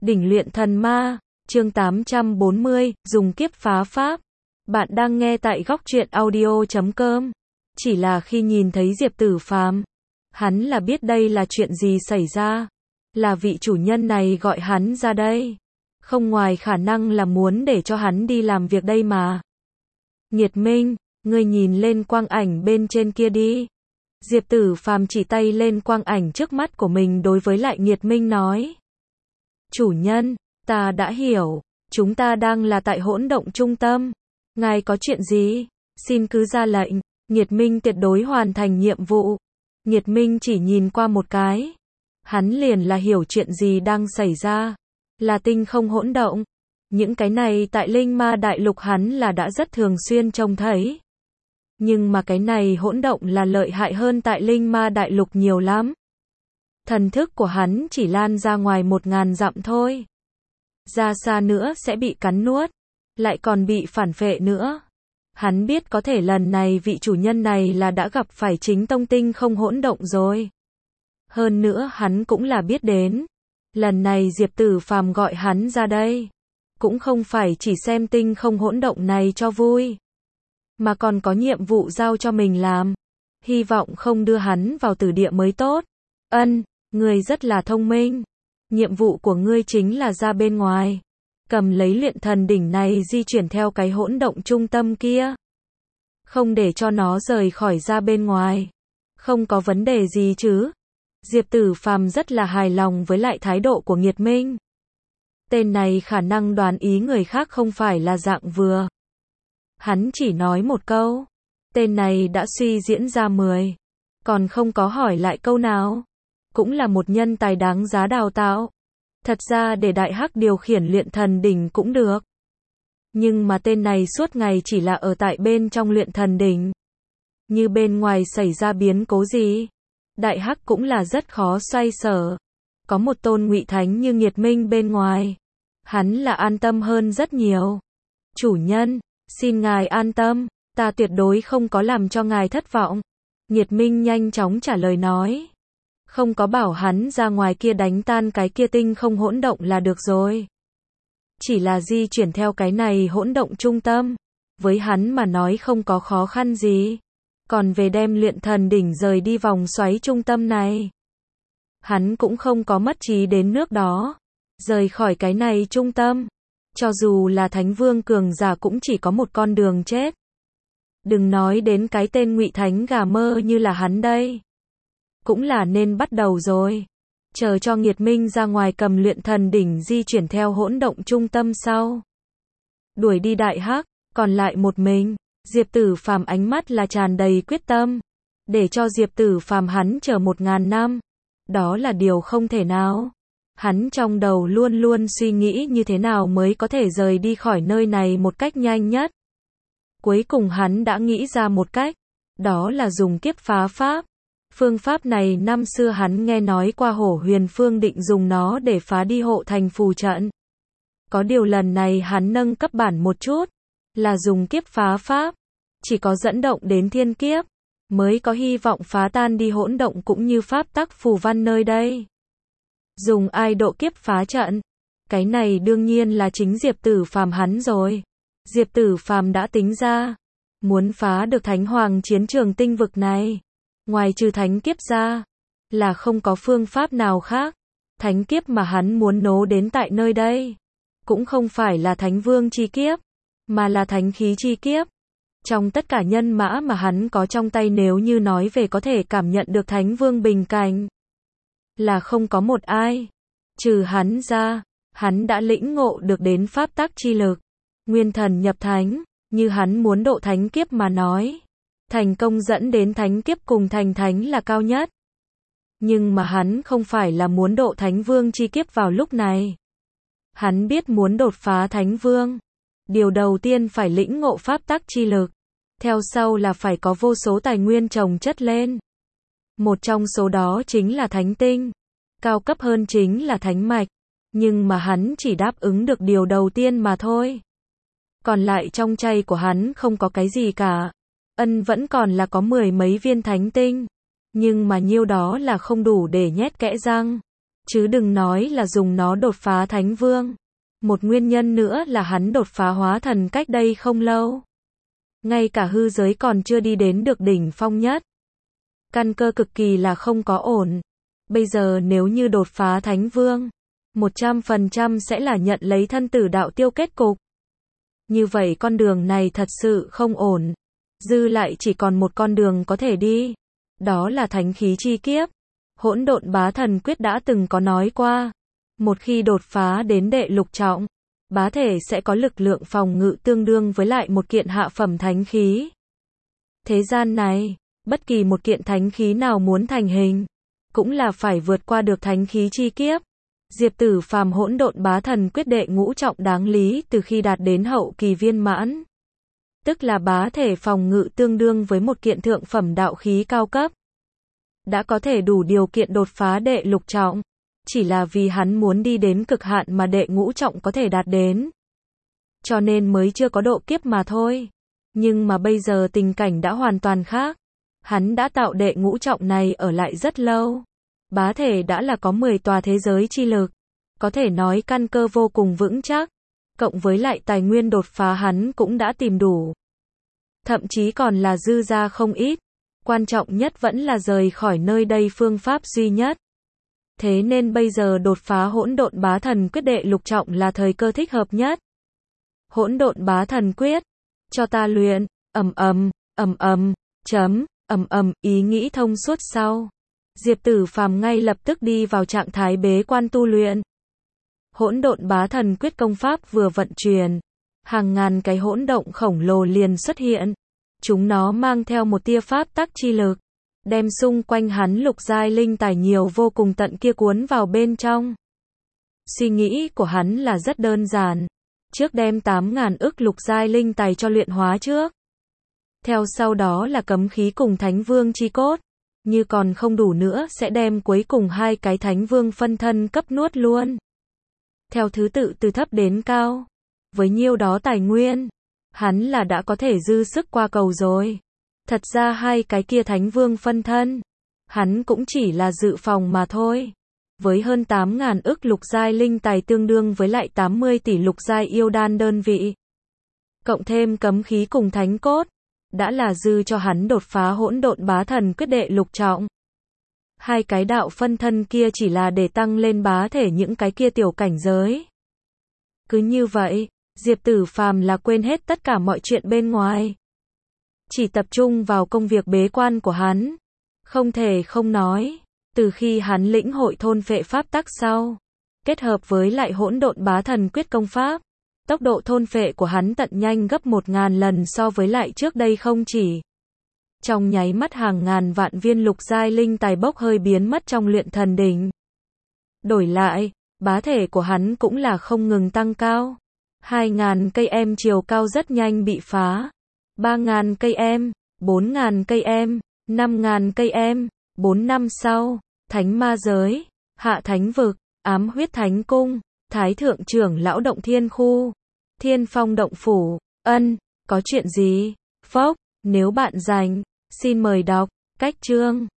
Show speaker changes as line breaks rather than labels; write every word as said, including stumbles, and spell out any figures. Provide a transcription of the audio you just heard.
Đỉnh luyện thần ma, chương tám trăm bốn mươi, dùng kiếp phá pháp. Bạn đang nghe tại góc truyện audio chấm com. Chỉ là khi nhìn thấy Diệp Tử Phàm, hắn là biết đây là chuyện gì xảy ra. Là vị chủ nhân này gọi hắn ra đây. Không ngoài khả năng là muốn để cho hắn đi làm việc đây mà. Nhiệt Minh, ngươi nhìn lên quang ảnh bên trên kia đi. Diệp Tử Phàm chỉ tay lên quang ảnh trước mắt của mình đối với lại Nhiệt Minh nói. Chủ nhân, ta đã hiểu, chúng ta đang là tại hỗn động trung tâm. Ngài có chuyện gì? Xin cứ ra lệnh. Nhiệt Minh tuyệt đối hoàn thành nhiệm vụ. Nhiệt Minh chỉ nhìn qua một cái. Hắn liền là hiểu chuyện gì đang xảy ra. Là tinh không hỗn động. Những cái này tại Linh Ma Đại Lục hắn là đã rất thường xuyên trông thấy. Nhưng mà cái này hỗn động là lợi hại hơn tại Linh Ma Đại Lục nhiều lắm. Thần thức của hắn chỉ lan ra ngoài một ngàn dặm thôi. Ra xa nữa sẽ bị cắn nuốt. Lại còn bị phản phệ nữa. Hắn biết có thể lần này vị chủ nhân này là đã gặp phải chính tông tinh không hỗn động rồi. Hơn nữa hắn cũng là biết đến. Lần này Diệp Tử Phàm gọi hắn ra đây. Cũng không phải chỉ xem tinh không hỗn động này cho vui. Mà còn có nhiệm vụ giao cho mình làm. Hy vọng không đưa hắn vào tử địa mới tốt. Ân, ngươi rất là thông minh. Nhiệm vụ của ngươi chính là ra bên ngoài. Cầm lấy luyện thần đỉnh này di chuyển theo cái hỗn động trung tâm kia. Không để cho nó rời khỏi ra bên ngoài. Không có vấn đề gì chứ. Diệp Tử Phàm rất là hài lòng với lại thái độ của Nhiệt Minh. Tên này khả năng đoán ý người khác không phải là dạng vừa. Hắn chỉ nói một câu. Tên này đã suy diễn ra mười. Còn không có hỏi lại câu nào. Cũng là một nhân tài đáng giá đào tạo. Thật ra để Đại Hắc điều khiển luyện thần đỉnh cũng được. Nhưng mà tên này suốt ngày chỉ là ở tại bên trong luyện thần đỉnh. Như bên ngoài xảy ra biến cố gì, Đại Hắc cũng là rất khó xoay sở. Có một tôn ngụy thánh như Nhiệt Minh bên ngoài. Hắn là an tâm hơn rất nhiều. Chủ nhân, xin ngài an tâm, ta tuyệt đối không có làm cho ngài thất vọng. Nhiệt Minh nhanh chóng trả lời nói. Không có bảo hắn ra ngoài kia đánh tan cái kia tinh không hỗn động là được rồi. Chỉ là di chuyển theo cái này hỗn động trung tâm. Với hắn mà nói không có khó khăn gì. Còn về đem luyện thần đỉnh rời đi vòng xoáy trung tâm này. Hắn cũng không có mất trí đến nước đó. Rời khỏi cái này trung tâm. Cho dù là Thánh Vương cường giả cũng chỉ có một con đường chết. Đừng nói đến cái tên ngụy thánh gà mơ như là hắn đây. Cũng là nên bắt đầu rồi. Chờ cho Nhiệt Minh ra ngoài cầm luyện thần đỉnh di chuyển theo hỗn động trung tâm sau. Đuổi đi Đại Hắc, còn lại một mình. Diệp Tử Phàm ánh mắt là tràn đầy quyết tâm. Để cho Diệp Tử Phàm hắn chờ một ngàn năm. Đó là điều không thể nào. Hắn trong đầu luôn luôn suy nghĩ như thế nào mới có thể rời đi khỏi nơi này một cách nhanh nhất. Cuối cùng hắn đã nghĩ ra một cách. Đó là dùng kiếp phá pháp. Phương pháp này năm xưa hắn nghe nói qua Hổ Huyền Phương định dùng nó để phá đi hộ thành phù trận. Có điều lần này hắn nâng cấp bản một chút. Là dùng kiếp phá pháp. Chỉ có dẫn động đến thiên kiếp. Mới có hy vọng phá tan đi hỗn động cũng như pháp tắc phù văn nơi đây. Dùng ai độ kiếp phá trận. Cái này đương nhiên là chính Diệp Tử Phàm hắn rồi. Diệp Tử Phàm đã tính ra. Muốn phá được Thánh Hoàng chiến trường tinh vực này. Ngoài trừ thánh kiếp ra. Là không có phương pháp nào khác. Thánh kiếp mà hắn muốn nố đến tại nơi đây. Cũng không phải là Thánh Vương chi kiếp. Mà là thánh khí chi kiếp. Trong tất cả nhân mã mà hắn có trong tay nếu như nói về có thể cảm nhận được Thánh Vương bình cảnh. Là không có một ai. Trừ hắn ra. Hắn đã lĩnh ngộ được đến pháp tắc chi lực. Nguyên thần nhập thánh. Như hắn muốn độ thánh kiếp mà nói. Thành công dẫn đến thánh kiếp cùng thành thánh là cao nhất. Nhưng mà hắn không phải là muốn độ Thánh Vương chi kiếp vào lúc này. Hắn biết muốn đột phá Thánh Vương. Điều đầu tiên phải lĩnh ngộ pháp tắc chi lực. Theo sau là phải có vô số tài nguyên chồng chất lên. Một trong số đó chính là thánh tinh. Cao cấp hơn chính là thánh mạch. Nhưng mà hắn chỉ đáp ứng được điều đầu tiên mà thôi. Còn lại trong chay của hắn không có cái gì cả. Ân vẫn còn là có mười mấy viên thánh tinh. Nhưng mà nhiêu đó là không đủ để nhét kẽ răng. chứ đừng nói là dùng nó đột phá thánh vương. Một nguyên nhân nữa là hắn đột phá hóa thần cách đây không lâu. Ngay cả hư giới còn chưa đi đến được đỉnh phong nhất. Căn cơ cực kỳ là không có ổn. Bây giờ nếu như đột phá thánh vương, một trăm phần trăm sẽ là nhận lấy thân tử đạo tiêu kết cục. Như vậy con đường này thật sự không ổn. Dư lại chỉ còn một con đường có thể đi. Đó là thánh khí chi kiếp. Hỗn độn bá thần quyết đã từng có nói qua. Một khi đột phá đến đệ lục trọng, bá thể sẽ có lực lượng phòng ngự tương đương với lại một kiện hạ phẩm thánh khí. Thế gian này, bất kỳ một kiện thánh khí nào muốn thành hình, cũng là phải vượt qua được thánh khí chi kiếp. Diệp Tử Phàm hỗn độn bá thần quyết đệ ngũ trọng đáng lý từ khi đạt đến hậu kỳ viên mãn. Tức là bá thể phòng ngự tương đương với một kiện thượng phẩm đạo khí cao cấp. Đã có thể đủ điều kiện đột phá đệ lục trọng. Chỉ là vì hắn muốn đi đến cực hạn mà đệ ngũ trọng có thể đạt đến. Cho nên mới chưa có độ kiếp mà thôi. Nhưng mà bây giờ tình cảnh đã hoàn toàn khác. Hắn đã tạo đệ ngũ trọng này ở lại rất lâu. Bá thể đã là có mười tòa thế giới chi lực. Có thể nói căn cơ vô cùng vững chắc. Cộng với lại tài nguyên đột phá hắn cũng đã tìm đủ. Thậm chí còn là dư ra không ít. Quan trọng nhất vẫn là rời khỏi nơi đây phương pháp duy nhất. Thế nên bây giờ đột phá hỗn độn bá thần quyết đệ lục trọng là thời cơ thích hợp nhất. Hỗn độn bá thần quyết, cho ta luyện, ầm ầm, ầm ầm, chấm, ầm ầm, ý nghĩ thông suốt sau. Diệp Tử Phàm ngay lập tức đi vào trạng thái bế quan tu luyện. Hỗn độn bá thần quyết công pháp vừa vận chuyển, hàng ngàn cái hỗn động khổng lồ liền xuất hiện. Chúng nó mang theo một tia pháp tắc chi lực, đem xung quanh hắn lục giai linh tài nhiều vô cùng tận kia cuốn vào bên trong. Suy nghĩ của hắn là rất đơn giản, trước đem tám ngàn ức lục giai linh tài cho luyện hóa trước. Theo sau đó là cấm khí cùng thánh vương chi cốt, như còn không đủ nữa sẽ đem cuối cùng hai cái thánh vương phân thân cấp nuốt luôn. Theo thứ tự từ thấp đến cao, với nhiêu đó tài nguyên, hắn là đã có thể dư sức qua cầu rồi. Thật ra hai cái kia thánh vương phân thân, hắn cũng chỉ là dự phòng mà thôi. Với hơn tám ngàn ức lục giai linh tài tương đương với lại tám mươi tỷ lục giai yêu đan đơn vị. Cộng thêm cấm khí cùng thánh cốt, đã là dư cho hắn đột phá hỗn độn bá thần quyết đệ lục trọng. Hai cái đạo phân thân kia chỉ là để tăng lên bá thể những cái kia tiểu cảnh giới. Cứ như vậy, Diệp Tử Phàm là quên hết tất cả mọi chuyện bên ngoài. Chỉ tập trung vào công việc bế quan của hắn. Không thể không nói, từ khi hắn lĩnh hội thôn phệ pháp tắc sau, kết hợp với lại hỗn độn bá thần quyết công pháp, tốc độ thôn phệ của hắn tận nhanh gấp một ngàn lần so với lại trước đây không chỉ. Trong nháy mắt hàng ngàn vạn viên lục giai linh tài bốc hơi biến mất trong luyện thần đỉnh. Đổi lại, bá thể của hắn cũng là không ngừng tăng cao. Hai ngàn cây em chiều cao rất nhanh bị phá. Ba ngàn cây em, bốn ngàn cây em, năm ngàn cây em, bốn năm sau, thánh ma giới, hạ thánh vực, ám huyết thánh cung, thái thượng trưởng lão động thiên khu, thiên phong động phủ, ân, có chuyện gì? Phốc, nếu bạn rành, xin mời đọc, cách chương.